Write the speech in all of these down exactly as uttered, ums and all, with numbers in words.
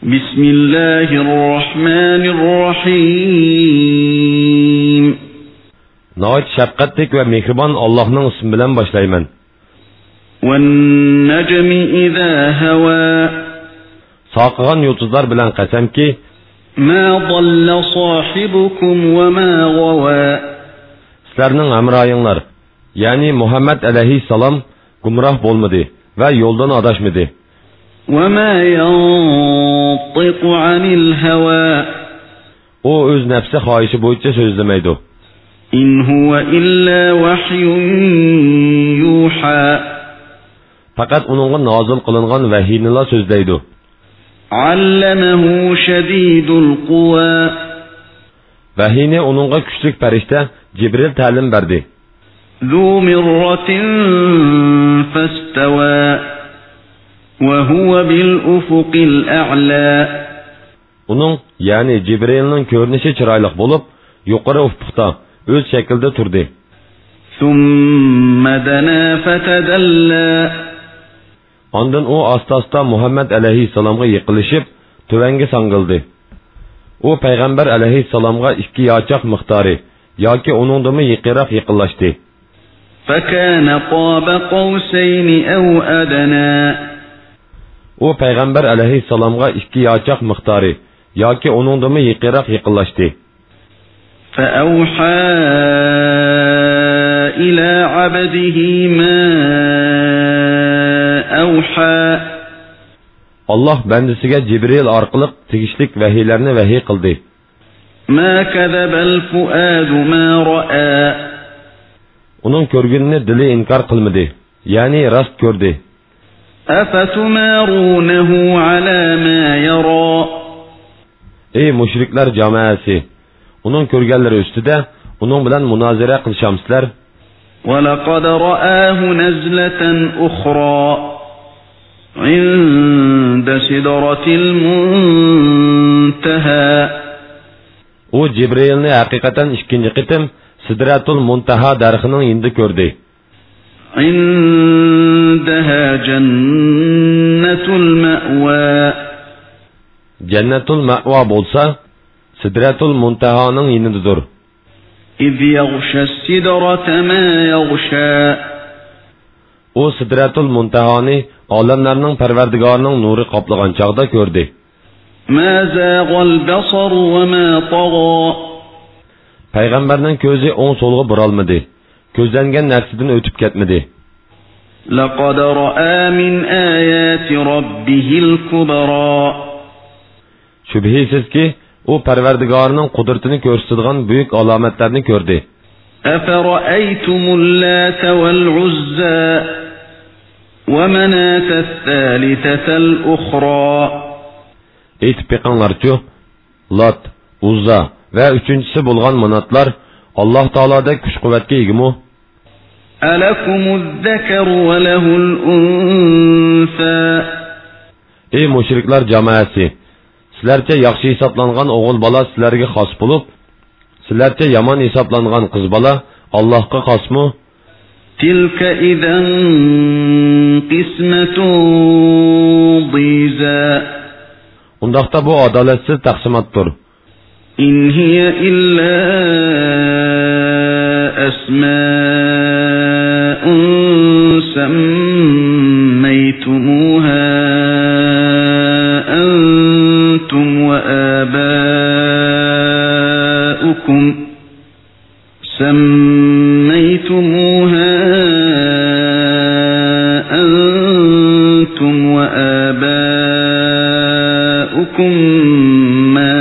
بسم الله الرحمن الرحيم نهايت şefqatlik ve mehriban Allah'ın ismi bilen başlayman. والنجم إذا هوى Saqıgan yulduzlar bilen qasamki ما ضل صاحبكم وما غوى sizlerning hamroyinglar, ya'ni Muhammad alayhissalom gumroh bo'lmadi va yo'ldan adashmadi. وما ينطق عن الهوى O o'z nafsi xohishi bo'yicha so'zlamaydi. إن هو إلا وحي يوحى Faqat uningga nozil qilingan vahiyni so'zlaydi. علمه شديد القوى Vahiyni uningga kuchli farishta Jibril ta'lim berdi. ذو مرة فاستوى وهو بالأفق الأعلى Uning, ya'ni Jibrilning ko'rinishi chiroyli bo'lib, yuqori ufqda o'z shaklida turdi. ثم دنا فتدلى Ondan o asta-asta Muhammad alayhissalomga yiqilishib, tuvanga sangildi. O payg'ambar alayhissalomga ikki yochoq miqdori yoki uningdimi yiqiroq yiqinlashdi. فكان قاب قوسين أو أدنى O payg'ambar alayhissalomga ikki yochoq miqdori yoki uningdimi yiqiroq yiqinlashdi. فأوحى إلى عبده ما أوحى Allah bendisiga Jibril orqali tegishlik vahiylarni vahiy qildi. ما كذب الفؤاد ما رأى Uning ko'rganini dili inkor qilmadi, ya'ni rost ko'rdi. أفتمارونه على ما يرى Ey mushriklar jamoasi, uning ko'rganlari ustida uning bilan munozara qilishamsizlar. ولقد رآه نزلة أخرى عند سدرة المنتهى U Jibrilni haqiqatan ikkinchi qitim Sidratul Muntaha darxining yindi ko'rdi. عندها جنة المأوى Jannatul Ma'wa bo'lsa, Sidratul Muntahaning yinidir. إذ يغشى السدرة ما يغشى U Sidratul Muntahani olamlarning Parvardigorining nuri qoplagan chaqda ko'rdi. ما زاغ البصر وما طغى Payg'ambarning ko'zi o'ng so'lga buralmadi. Ko'zlangan narsadan o'tib ketmadi. لقد رأى من آيات ربه الكبرى Shubhisizki, u Parvardigorining qudratini ko'rsatadigan buyuk alomatlarni ko'rdi. أفرأيتم اللات والعزى ومناة الثالثة الأخرى Aytib beqinglarchu, Lat, Uzza va uchinchisi bo'lgan manatlar Alloh taoloda kuch-quvvatga egimi? ألكم الذكر وله الأنثى Ey mushriklar jamoasi, sizlarcha yaxshi hisoblangan o'g'il bola sizlarga xos bo'lib, sizlarcha yomon hisoblangan qiz bola Allohga xosmi? تلك إذا قسمة ضيزى Undaqda bu adolatsiz taqsimotdir. إن هي إلا أسماء سميتموها أنتم وآباؤكم سميتموها أنتم وآباؤكم ما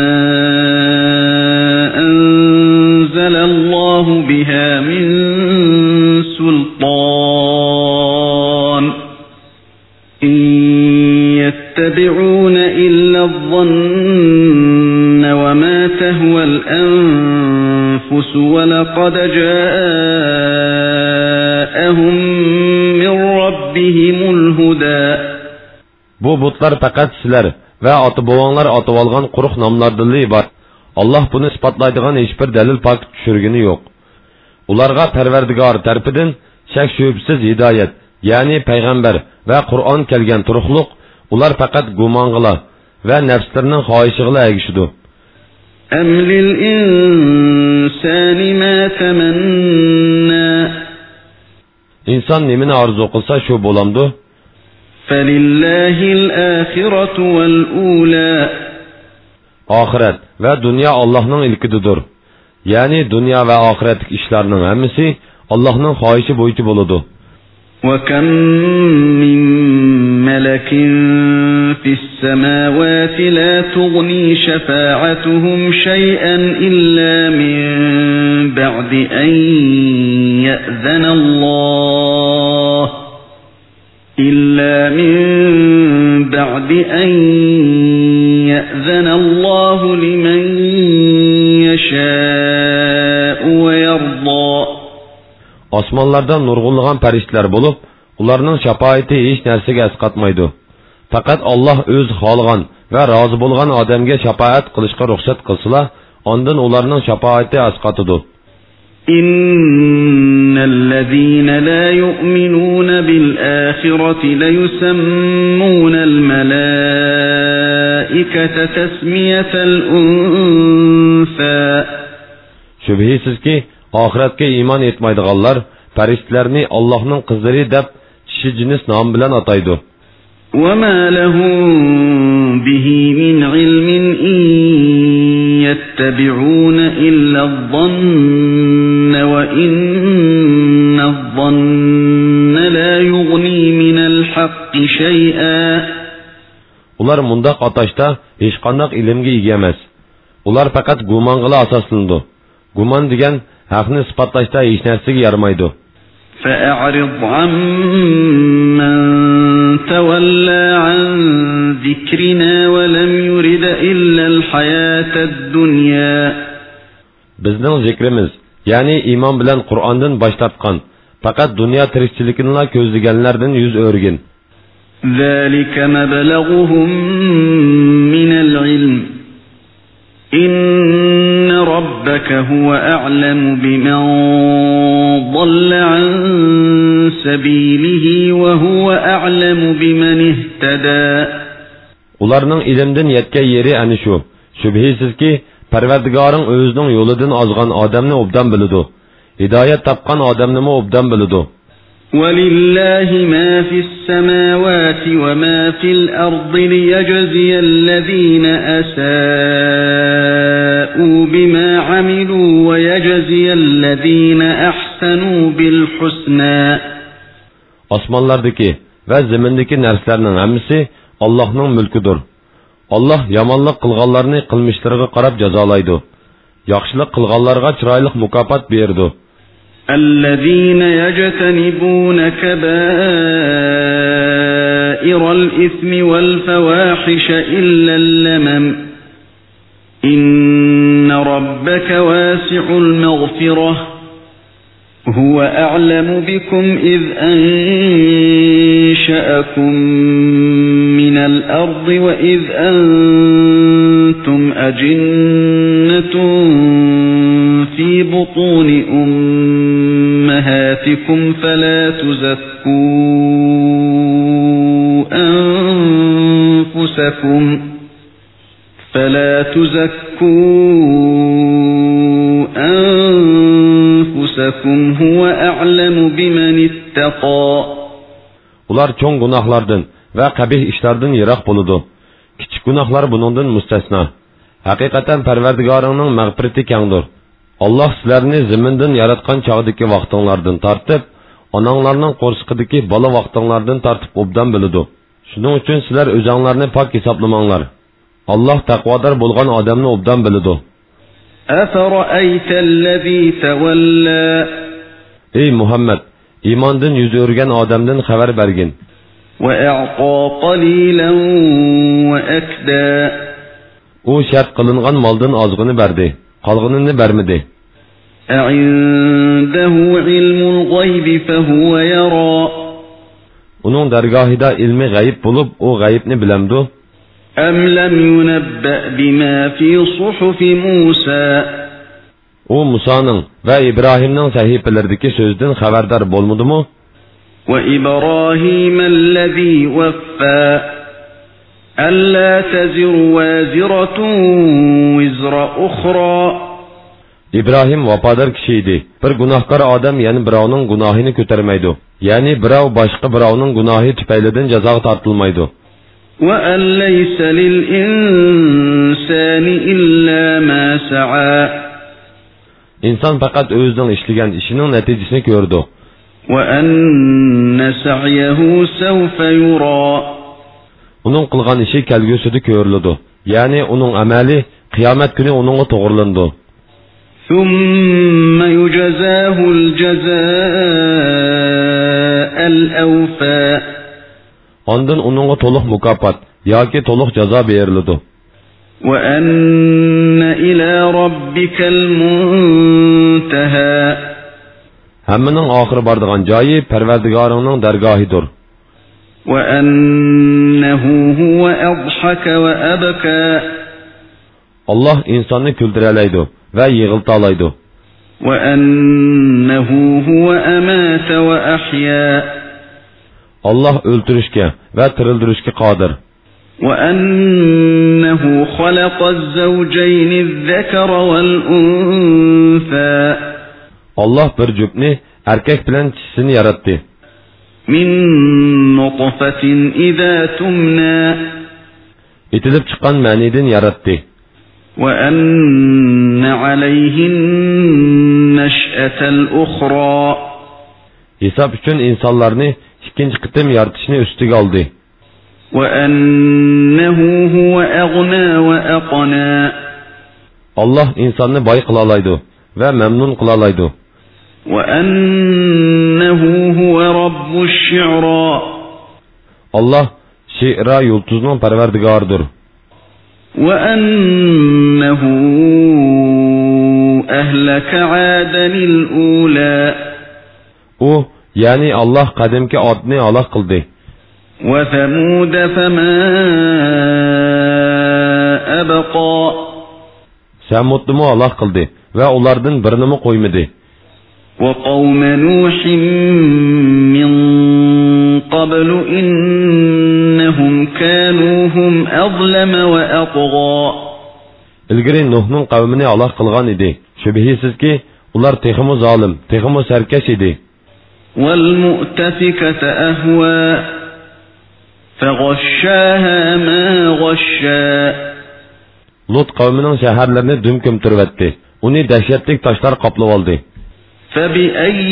أنزل الله بها من سلطان إن يتبعون إلا الظن وما تهوى الأنفس ولقد جاءهم من ربهم الهدى Bu butlar faqat sizlar va ota-bobonglar otib olgan quruq nomlardan iborat. Allah buni isbotlaydigan hech bir dalil pak tushirgani yo'q. Ularga Parvardigor tarafidan shak shubsiz hidoyat, ya'ni payg'ambar va Qur'on kelgan turuqliq, ular faqat gumong'ila va nafslarining xohishiga ergishadi. أم للإنسان ما تمنى İnsan nimani arzu qilsa shu bo'lamdi. فلله الآخرة والأولى Oxirat va dunyo Allohning ilkididir. Ya'ni dunyo va oxiratlik ishlarning hammasi Allohning xohishi bo'yicha bo'ladi. وكم من ملك في السماوات لا تغني شفاعتهم شيئا إلا من بعد أن يأذن الله إلا من بعد أن يأذن الله لمن يشاء ويرضى. Osmonlardan nurg'unlagan farishtalar bo'lib, ularning shafoati hech narsaga asqatmaydi. Faqat Alloh o'z xohlagan va rozi bo'lgan odamga shafoat qilishga ruxsat qilsa, ondan ularning shafoati asqatadi. Innallazina la yu'minuna bil akhirati la yusammuna al malaikata tasmiyatal unsa. Shubhisizki, oxiratga iymon etmaydiganlar farishtalarni Allohning qizlari deb kishi jinis nom bilan ataydi. وَمَا لَهُم بِهِ مِنْ عِلْمٍ إِنْ يَتَّبِعُونَ إِلَّا الظَّنَّ وَإِنَّ الظَّنَّ لَا يُغْنِي مِنَ الْحَقِّ شَيْئًا. Ular mundaq atashda hech qanday ilmga ega emas. Ular faqat gumong'a asoslanadi. Gumon degan haqni isbotlashda hech narsaga yaramaydi. فَأَعْرِضْ عَمَّنْ تَوَلَّى عَنْ ذِكْرِنَا وَلَمْ يُرِدْ إِلَّا الْحَيَاةَ الدُّنْيَا. Bizning zikrimiz, ya'ni iymon bilan Qur'ondan bosh tortgan, faqat dunyo tirikchiligini ko'zlaganlardan yuz o'rgin. ذَلِكَ مَبْلَغُهُم مِنَ الْعِلْمِ إِنَّ رَبَّكَ هُوَ أَعْلَمُ بِمَنْ ضَلَّ عَنْ سَبِيلِهِ وَهُوَ أَعْلَمُ بِمَنِ اهْتَدَى. Ularning ilmdan yetgan yeri ana shu. Shubhisizki, Parvardigoring o'zining yo'lidan ozgan odamni obdan biladi. Hidoyat topgan odamni obdan biladi. وَلِلَّهِ مَا فِي السَّمَاوَاتِ وَمَا فِي الْأَرْضِ لِيَجْزِيَ الَّذِينَ أَسَاءُوا بِمَا عَمِلُوا وَيَجْزِيَ الَّذِينَ أَحْسَنُوا بِالْحُسْنَى. Osmonlardagi va zamindagi narsalarning hammasi Allohning mulkidir. Alloh yomonlik qilganlarni qilmishlariga qarab jazolaydi. Yaxshilik qilganlarga chiroyli mukofot beradi. الذين يجتنبون كبائر الإثم والفواحش إلا اللمم إن ربك واسع المغفرة هو أعلم بكم إذ أنشأكم من الأرض وإذ أنتم أجنة في بطون أمهاتكم فلا تزكوا أنفسكم فلا تزكوا أنفسكم هو أعلم بمن اتقى. Ular çoğun günahlardan ve kabih işlerden yirak buludu. Küçük günahlar bunundan müstesna. Hakikaten Parvardigoringning mağfirati kengdir. Allah sizlarni zimindan yaratgan chog'dagi vaqtinglardan tortib, onanglarning qo'rsqidagi bola vaqtinglardan tortib obdan biladi. Shuning uchun sizlar o'zinglarni pok hisoblamanglar. Allah taqvodor bo'lgan odamni obdan biladi. Afara'aytallazi tawalla. Ey Muhammad, iymondan yuz o'rgan odamdan xabar bergin. Va a'qa qalilan va akda. U shart qilingan moldan ozg'ini berdi. Qolganini bermedi. A'indahu ilmul g'ayb fa huwa yara. Uning dargohida ilmi g'ayb bo'lib, u g'aybni bilamdi. Am lam yunabba bima fi suhuf Musa. U Musaning va Ibrohimning sahifalaridagi so'zdan xabardor bo'lmadimi? Va Ibrohim allazi waffa. ألا تزر وازرة وزر أخرى. İbrahim vafodar kishi edi. Bir gunohkor odam yana birovning gunohini ko'tarmaydi. Ya'ni birov boshqa birovning gunohi tufaylidan jazoga tortilmaydi. وأن ليس للإنسان إلا ما سعى. İnson faqat o'zining ishlagan ishining natijasini ko'rdi. وأن سعيه سوف يرى. Uning qilgan ishi kelgusida ko'riladi. Ya'ni uning amali qiyomat kuni uningga to'g'rilandi. ثم يجزاه الجزاء الأوفى. Ondan uningga to'liq mukofot yoki to'liq jazo beriladi. وأن إلى ربك المنتهى. Hammaning oxiri boradigan joyi Parvardigoringning dargohidir. وأنه هو أضحك وأبكى. Allah insonni kuldiraydi va yig'iltalaydi. وأنه هو أمات وأحيا. Allah o'ltirishga va tirildirishga qodir. وأنه خلق الزوجين الذكر والأنثى. Allah bir juftni erkak bilan chisini yaratdi. من نطفة إذا تمنى. Itilib chiqqan manidan yaratdi. وأن عليه النشأة الأخرى. Hisob uchun insonlarni ikkinchi qitim yaratishni ustiga oldi. وأنه هو أغنى وأقنى. Allah insonni boy qila oladi va mamnun qila oladi. وأنه هو رب الشعرى. Allah shi'ra yulduzning parvardigoridir. وأنه أهلك عادا الأولى. U, ya'ni Allah qadimki otni halok qildi. وثمود فما أبقى. Samudni halok qildi va ulardan birini qo'ymadi. وقوم نوح من قبل إنهم كانوا هم أظلم وأطغى. İlgari Nuhning qavmini halok qilgan edi. Shubhisizki, ular texmo zolim, texmo sarkash edi. والمؤتفكة أهوى فغشاها ما غشا. Lut qavmining shaharlarini dum ko'mtiribdi. Uni dahshatli toshlar qoplab oldi. فبأي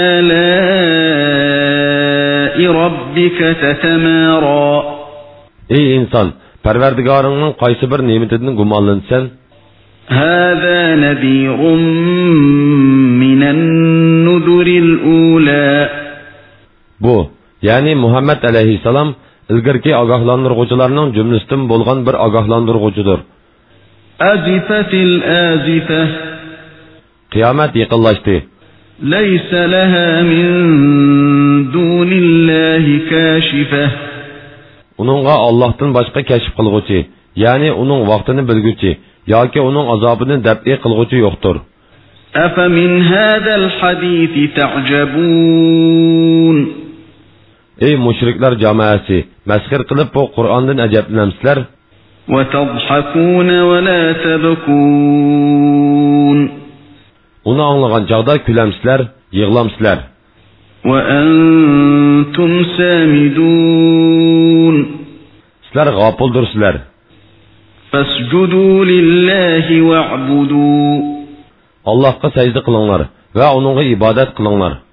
آلاء ربك تتمارى. Ey inson, Parvardigoringning qaysi bir ne'matidan gumonlansan? هذا نذير من النذر الأولى. Bu, ya'ni Muhammad alayhissalom ilgirki ogohlantiruvchilarning jumlasidan bo'lgan bir ogohlantiruvchidir. أزفت الآزفة. Qiyomat yaqinlashdi. ليس لها من دون الله كاشفة. Uningga Allohdan boshqa kashf qilguvchi, ya'ni uning vaqtini bilguvchi yoki uning azobini dab'i qilguvchi yo'qdir. أفمن هذا الحديث تعجبون. Ey mushriklar jamoasi, masxir qilib bu Qur'ondan ajablanamsizlar? وتضحكون ولا تبكون. Uni anglagan chaqda kulamsizlar, yig'lamsizlar. وأنتم سامدون. Sizlar g'ofildirsizlar. فاسجدوا لله واعبدوا. Allohga sajda qilinglar va uningga ibodat qilinglar.